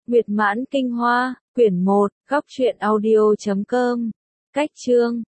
Nguyệt Mãn Kinh Hoa, quyển 1, góc truyện audio.com. Cách chương